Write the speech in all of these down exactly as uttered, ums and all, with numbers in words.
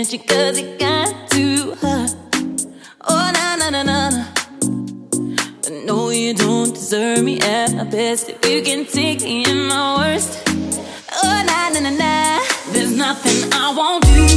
attention, cause it got to her. Oh, na na na na na. But no, you don't deserve me at my best. If you can take me in my worst. Oh, na na na na. There's nothing I won't do.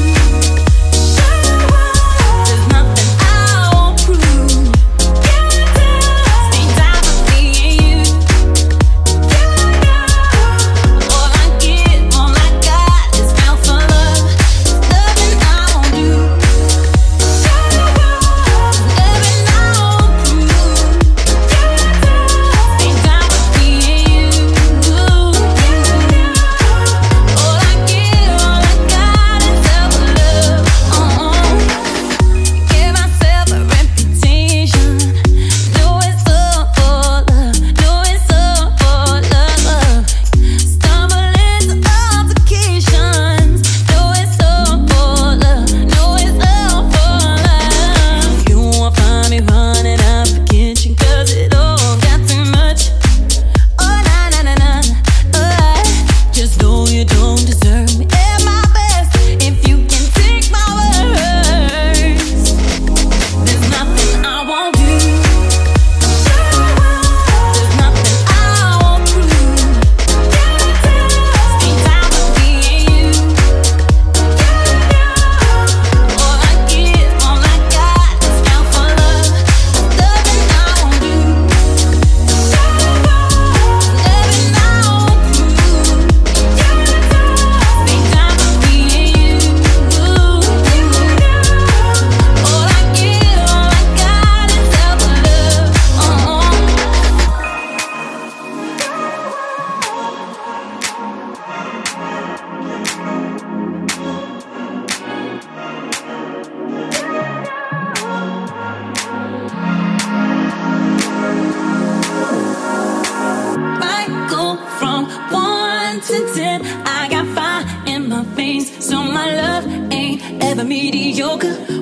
To ten, I got fire in my veins, so my love ain't ever mediocre.